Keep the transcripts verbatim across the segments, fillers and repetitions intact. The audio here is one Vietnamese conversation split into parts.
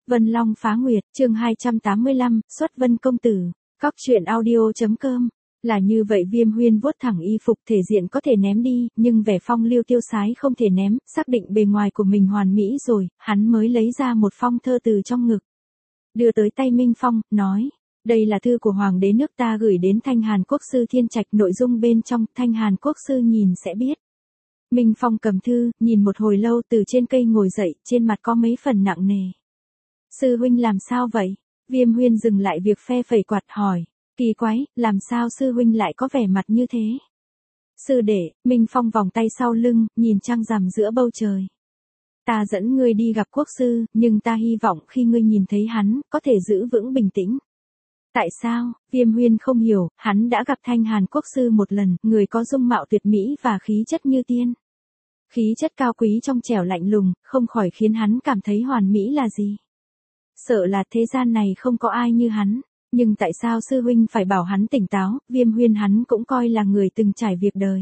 Vân Long phá nguyệt, chương hai trăm tám mươi lăm, xuất Vân công tử. Cóc truyện audio chấm com. Là như vậy, Viêm Huyên vuốt thẳng y phục, thể diện có thể ném đi, nhưng vẻ phong lưu tiêu sái không thể ném, xác định bề ngoài của mình hoàn mỹ rồi, hắn mới lấy ra một phong thơ từ trong ngực. Đưa tới tay Minh Phong, nói, đây là thư của Hoàng đế nước ta gửi đến Thanh Hàn Quốc sư Thiên Trạch, nội dung bên trong, Thanh Hàn Quốc sư nhìn sẽ biết. Minh Phong cầm thư, nhìn một hồi lâu, từ trên cây ngồi dậy, trên mặt có mấy phần nặng nề. Sư huynh làm sao vậy? Viêm Huyên dừng lại việc phe phẩy quạt hỏi. Kỳ quái, làm sao sư huynh lại có vẻ mặt như thế? Sư đệ, Minh Phong vòng tay sau lưng, nhìn trăng rằm giữa bầu trời. Ta dẫn ngươi đi gặp quốc sư, nhưng ta hy vọng khi ngươi nhìn thấy hắn, có thể giữ vững bình tĩnh. Tại sao? Viêm Huyên không hiểu, hắn đã gặp Thanh Hàn Quốc sư một lần, người có dung mạo tuyệt mỹ và khí chất như tiên. Khí chất cao quý trong trẻo lạnh lùng, không khỏi khiến hắn cảm thấy hoàn mỹ là gì. Sợ là thế gian này không có ai như hắn, nhưng tại sao sư huynh phải bảo hắn tỉnh táo? Viêm Huyên hắn cũng coi là người từng trải việc đời.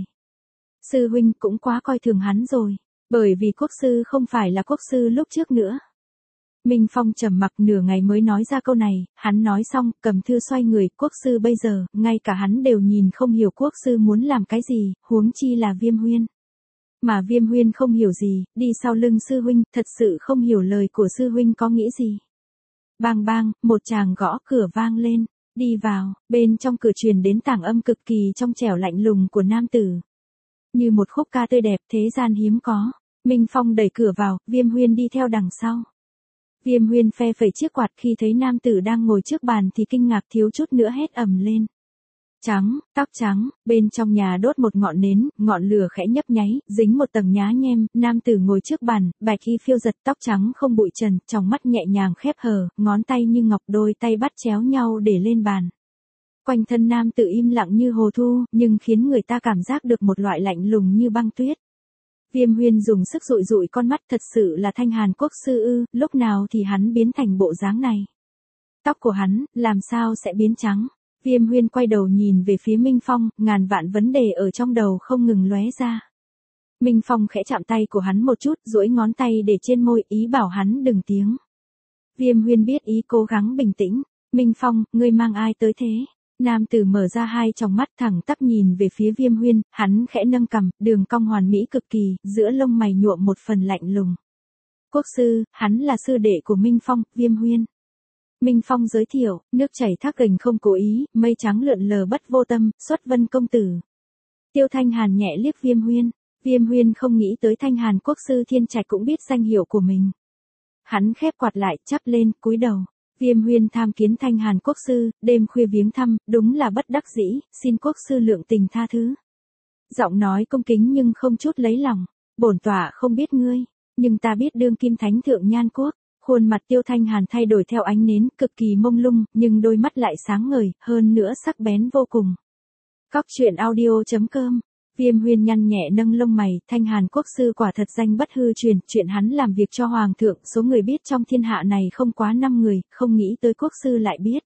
Sư huynh cũng quá coi thường hắn rồi, bởi vì quốc sư không phải là quốc sư lúc trước nữa. Minh Phong trầm mặc nửa ngày mới nói ra câu này, hắn nói xong, cầm thư xoay người, quốc sư bây giờ, ngay cả hắn đều nhìn không hiểu quốc sư muốn làm cái gì, huống chi là Viêm Huyên. Mà Viêm Huyên không hiểu gì, đi sau lưng sư huynh, thật sự không hiểu lời của sư huynh có nghĩ gì. Bang bang, một chàng gõ cửa vang lên, đi vào, bên trong cửa truyền đến tảng âm cực kỳ trong trẻo lạnh lùng của nam tử. Như một khúc ca tươi đẹp thế gian hiếm có, Minh Phong đẩy cửa vào, Viêm Huyên đi theo đằng sau. Viêm Huyên phe phẩy chiếc quạt, khi thấy nam tử đang ngồi trước bàn thì kinh ngạc thiếu chút nữa hét ầm lên. Trắng, tóc trắng, bên trong nhà đốt một ngọn nến, ngọn lửa khẽ nhấp nháy, dính một tầng nhá nhem, nam tử ngồi trước bàn, bạch y phiêu giật, tóc trắng không bụi trần, trong mắt nhẹ nhàng khép hờ, ngón tay như ngọc, đôi tay bắt chéo nhau để lên bàn. Quanh thân nam tử im lặng như hồ thu, nhưng khiến người ta cảm giác được một loại lạnh lùng như băng tuyết. Viêm Huyên dùng sức dụi dụi con mắt, thật sự là Thanh Hàn Quốc sư ư? Lúc nào thì hắn biến thành bộ dáng này? Tóc của hắn, làm sao sẽ biến trắng? Viêm Huyên quay đầu nhìn về phía Minh Phong, ngàn vạn vấn đề ở trong đầu không ngừng lóe ra. Minh Phong khẽ chạm tay của hắn một chút, duỗi ngón tay để trên môi, ý bảo hắn đừng tiếng. Viêm Huyên biết ý, cố gắng bình tĩnh. Minh Phong, ngươi mang ai tới thế? Nam tử mở ra hai tròng mắt thẳng tắp nhìn về phía Viêm Huyên, hắn khẽ nâng cằm, đường cong hoàn mỹ cực kỳ, giữa lông mày nhuộm một phần lạnh lùng. Quốc sư, hắn là sư đệ của Minh Phong, Viêm Huyên. Minh Phong giới thiệu, nước chảy thác gành không cố ý, mây trắng lượn lờ bất vô tâm, xuất Vân công tử. Tiêu Thanh Hàn nhẹ liếc Viêm Huyên, Viêm Huyên không nghĩ tới Thanh Hàn Quốc sư Thiên Trạch cũng biết danh hiệu của mình. Hắn khép quạt lại, chắp lên, cúi đầu. Viêm Huyên tham kiến Thanh Hàn Quốc sư, đêm khuya viếng thăm, đúng là bất đắc dĩ, xin quốc sư lượng tình tha thứ. Giọng nói cung kính nhưng không chút lấy lòng, bổn tọa không biết ngươi, nhưng ta biết đương kim thánh thượng Nhan Quốc. Khuôn mặt Tiêu Thanh Hàn thay đổi theo ánh nến, cực kỳ mông lung, nhưng đôi mắt lại sáng ngời, hơn nữa sắc bén vô cùng. Cóc truyện audio chấm com. Viêm Huyên nhăn nhẹ nâng lông mày, Thanh Hàn Quốc sư quả thật danh bất hư truyền, chuyện hắn làm việc cho hoàng thượng, số người biết trong thiên hạ này không quá năm người, không nghĩ tới quốc sư lại biết.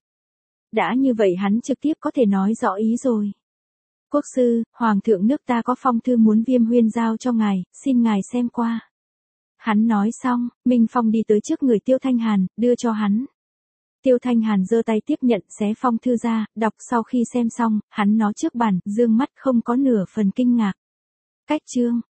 Đã như vậy hắn trực tiếp có thể nói rõ ý rồi. Quốc sư, hoàng thượng nước ta có phong thư muốn Viêm Huyên giao cho ngài, xin ngài xem qua. Hắn nói xong, Minh Phong đi tới trước người Tiêu Thanh Hàn, đưa cho hắn. Tiêu Thanh Hàn giơ tay tiếp nhận, xé phong thư ra, đọc, sau khi xem xong, hắn nó trước bàn, dương mắt không có nửa phần kinh ngạc. Cách chương.